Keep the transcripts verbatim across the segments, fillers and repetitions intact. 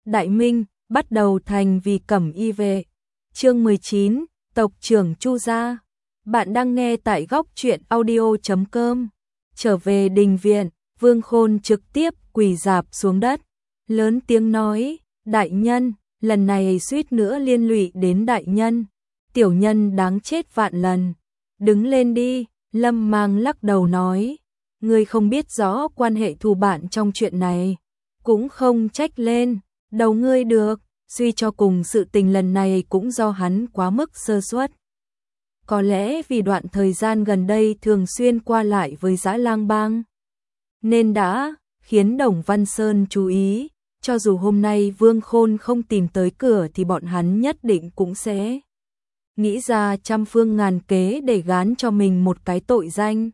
Đại Minh, bắt đầu thành vì Cẩm Y vệ. Chương mười chín, tộc trưởng Chu gia. Bạn đang nghe tại góc truyện audio chấm com. Trở về đình viện, Vương Khôn trực tiếp quỳ rạp xuống đất, lớn tiếng nói: "Đại nhân, lần này suýt nữa liên lụy đến đại nhân, tiểu nhân đáng chết vạn lần. Đứng lên đi." Lâm Mang lắc đầu nói: "Ngươi không biết rõ quan hệ thù bạn trong chuyện này, cũng không trách lên đầu ngươi được, suy cho cùng sự tình lần này cũng do hắn quá mức sơ suất. Có lẽ vì đoạn thời gian gần đây thường xuyên qua lại với Dã Lang Bang, nên đã khiến Đồng Văn Sơn chú ý, cho dù hôm nay Vương Khôn không tìm tới cửa thì bọn hắn nhất định cũng sẽ nghĩ ra trăm phương ngàn kế để gán cho mình một cái tội danh."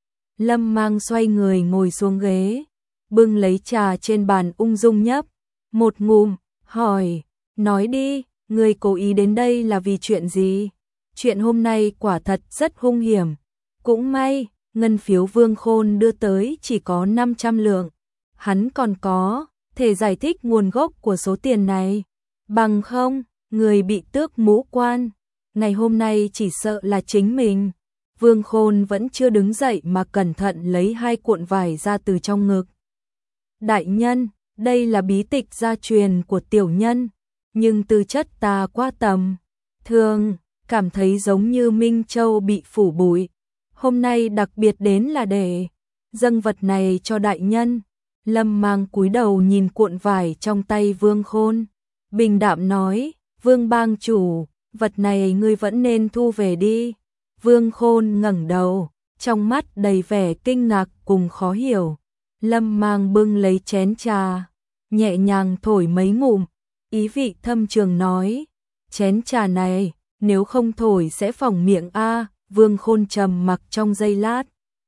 Lâm Mang xoay người ngồi xuống ghế, bưng lấy trà trên bàn ung dung nhấp một ngụm, hỏi: "Nói đi, ngươi cố ý đến đây là vì chuyện gì? Chuyện hôm nay quả thật rất hung hiểm. Cũng may, ngân phiếu Vương Khôn đưa tới chỉ có năm trăm lượng. Hắn còn có thể giải thích nguồn gốc của số tiền này. Bằng không, người bị tước mũ quan, ngày hôm nay chỉ sợ là chính mình." Vương Khôn vẫn chưa đứng dậy mà cẩn thận lấy hai cuộn vải ra từ trong ngực. "Đại nhân, đây là bí tịch gia truyền của tiểu nhân, nhưng tư chất ta quá tầm thường, cảm thấy giống như Minh Châu bị phủ bụi. Hôm nay đặc biệt đến là để dâng vật này cho đại nhân." Lâm Mang cúi đầu nhìn cuộn vải trong tay Vương Khôn, bình đạm nói: "Vương bang chủ, vật này ngươi vẫn nên thu về đi." Vương Khôn ngẩng đầu, trong mắt đầy vẻ kinh ngạc cùng khó hiểu. Lâm Mang bưng lấy chén trà, nhẹ nhàng thổi mấy ngụm, ý vị thâm trường nói: "Chén trà này, nếu không thổi sẽ phỏng miệng a." Vương Khôn trầm mặc trong giây lát,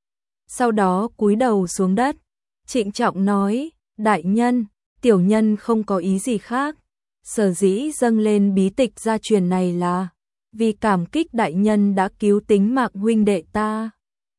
sau đó cúi đầu xuống đất, trịnh trọng nói: "Đại nhân, tiểu nhân không có ý gì khác. Sở dĩ dâng lên bí tịch gia truyền này là vì cảm kích đại nhân đã cứu tính mạng huynh đệ ta.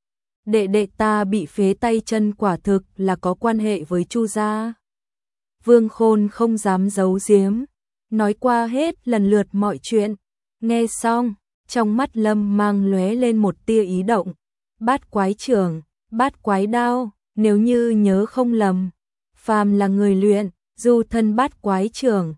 Đệ đệ ta bị phế tay chân quả thực là có quan hệ với Chu gia." Vương Khôn không dám giấu giếm, nói qua hết lần lượt mọi chuyện. Nghe xong, trong mắt Lâm Mang lóe lên một tia ý động. Bát quái trưởng, bát quái đao, nếu như nhớ không lầm, phàm là người luyện du thân bát quái trưởng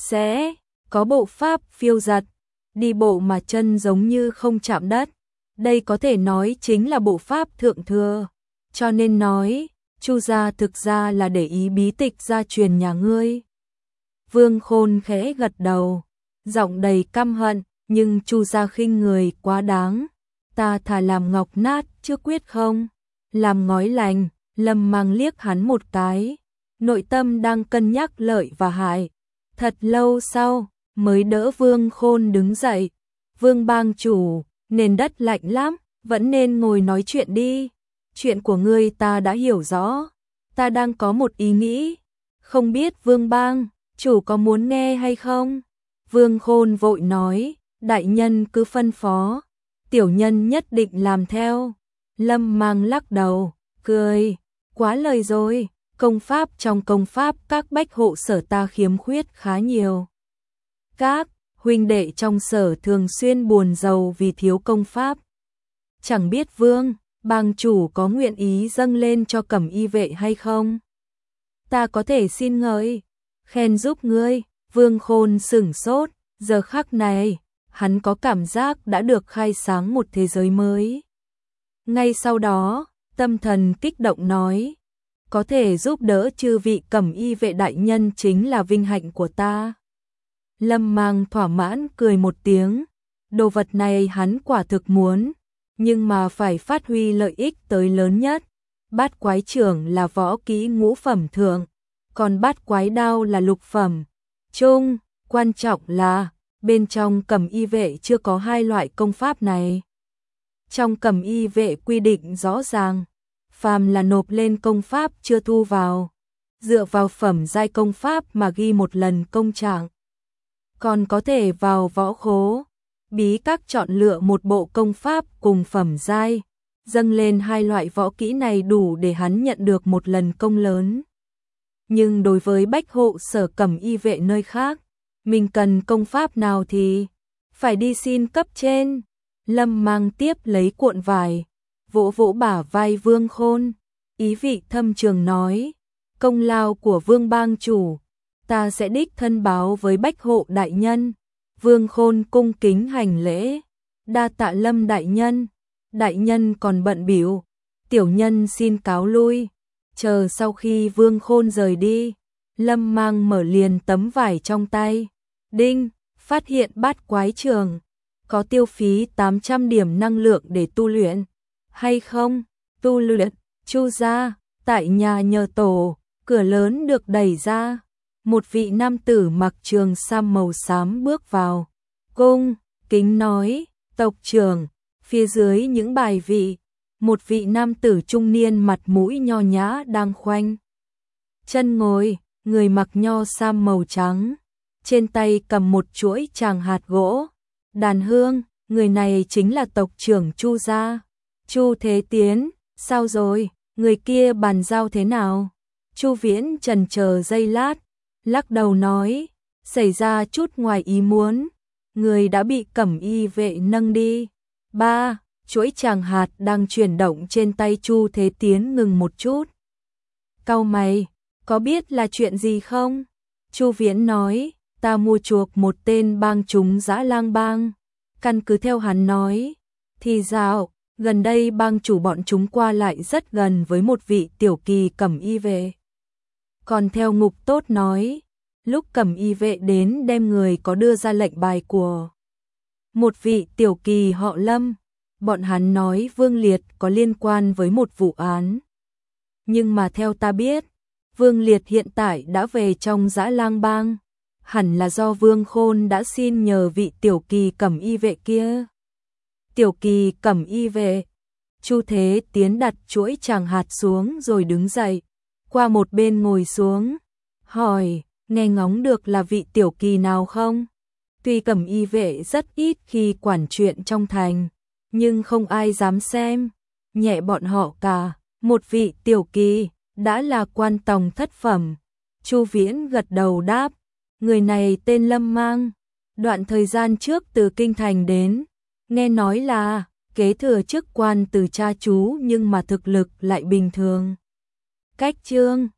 sẽ có bộ pháp phiêu giật, đi bộ mà chân giống như không chạm đất. Đây có thể nói chính là bộ pháp thượng thừa. Cho nên nói, Chu gia thực ra là để ý bí tịch gia truyền nhà ngươi." Vương Khôn khẽ gật đầu, giọng đầy căm hận: "Nhưng Chu gia khinh người quá đáng. Ta thà làm ngọc nát chứ quyết không làm ngói lành." Lâm Mang liếc hắn một cái, nội tâm đang cân nhắc lợi và hại. Thật lâu sau, mới đỡ Vương Khôn đứng dậy: "Vương bang chủ, nền đất lạnh lắm, vẫn nên ngồi nói chuyện đi. Chuyện của ngươi ta đã hiểu rõ, ta đang có một ý nghĩ, không biết Vương bang chủ có muốn nghe hay không?" Vương Khôn vội nói: "Đại nhân cứ phân phó, tiểu nhân nhất định làm theo." Lâm Mang lắc đầu, cười: "Quá lời rồi, công pháp trong công pháp các bách hộ sở ta khiếm khuyết khá nhiều. Các huynh đệ trong sở thường xuyên buồn rầu vì thiếu công pháp. Chẳng biết Vương bang chủ có nguyện ý dâng lên cho Cẩm Y vệ hay không? Ta có thể xin ngợi khen giúp ngươi." Vương Khôn sửng sốt, giờ khắc này, hắn có cảm giác đã được khai sáng một thế giới mới. Ngay sau đó, tâm thần kích động nói: "Có thể giúp đỡ chư vị Cẩm Y vệ đại nhân chính là vinh hạnh của ta." Lâm Mang thỏa mãn cười một tiếng, đồ vật này hắn quả thực muốn, nhưng mà phải phát huy lợi ích tới lớn nhất. Bát quái trưởng là võ kỹ ngũ phẩm thượng, còn bát quái đao là lục phẩm trung, quan trọng là bên trong Cẩm Y vệ chưa có hai loại công pháp này. Trong Cẩm Y vệ quy định rõ ràng, phàm là nộp lên công pháp chưa thu vào, dựa vào phẩm giai công pháp mà ghi một lần công trạng, còn có thể vào võ khố bí các chọn lựa một bộ công pháp cùng phẩm giai, dâng lên hai loại võ kỹ này đủ để hắn nhận được một lần công lớn. nhưng đối với bách hộ sở cẩm y vệ nơi khác, mình cần công pháp nào thì phải đi xin cấp trên. Lâm Mang tiếp lấy cuộn vải, vỗ vỗ bả vai Vương Khôn, ý vị thâm trường nói, công lao của Vương bang chủ, ta sẽ đích thân báo với bách hộ đại nhân. Vương Khôn cung kính hành lễ, đa tạ Lâm đại nhân, đại nhân còn bận bịu, tiểu nhân xin cáo lui. Chờ sau khi Vương Khôn rời đi, Lâm Mang mở liền tấm vải trong tay, đinh, phát hiện bát quái trường, có tiêu phí tám trăm điểm năng lượng để tu luyện, hay không? Tu luyện, Chu gia, tại nhà nhờ tổ, cửa lớn được đẩy ra, một vị nam tử mặc trường sam màu xám bước vào, cung kính nói, tộc trưởng. Phía dưới những bài vị, một vị nam tử trung niên mặt mũi nho nhã đang khoanh chân ngồi, người mặc nho sam màu trắng, trên tay cầm một chuỗi tràng hạt gỗ, đàn hương, người này chính là tộc trưởng Chu gia, Chu Thế Tiến. Sao rồi, người kia bàn giao thế nào? Chu Viễn chần chờ giây lát, lắc đầu nói, xảy ra chút ngoài ý muốn, người đã bị cẩm y vệ nâng đi. Ba, chuỗi tràng hạt đang chuyển động trên tay Chu Thế Tiến ngừng một chút. Cau mày, có biết là chuyện gì không? Chu Viễn nói, ta mua chuộc một tên bang chúng Dã Lang bang. Căn cứ theo hắn nói, thì dạo, gần đây bang chủ bọn chúng qua lại rất gần với một vị tiểu kỳ cẩm y vệ. Còn theo Ngục Tốt nói, lúc cẩm y vệ đến đem người có đưa ra lệnh bài của một vị tiểu kỳ họ Lâm, bọn hắn nói Vương Liệt có liên quan với một vụ án. Nhưng mà theo ta biết, Vương Liệt hiện tại đã về trong Dã Lang bang, hẳn là do Vương Khôn đã xin nhờ vị tiểu kỳ cẩm y vệ kia. Tiểu kỳ cẩm y vệ. Chu Thế Tiến đặt chuỗi tràng hạt xuống rồi đứng dậy, qua một bên ngồi xuống, hỏi, nghe ngóng được là vị tiểu kỳ nào không? Tuy cẩm y vệ rất ít khi quản chuyện trong thành, nhưng không ai dám xem nhẹ bọn họ cả. Một vị tiểu kỳ đã là quan tòng thất phẩm. Chu Viễn gật đầu đáp, người này tên Lâm Mang, đoạn thời gian trước từ kinh thành đến, nghe nói là kế thừa chức quan từ cha chú nhưng mà thực lực lại bình thường. Cách Trương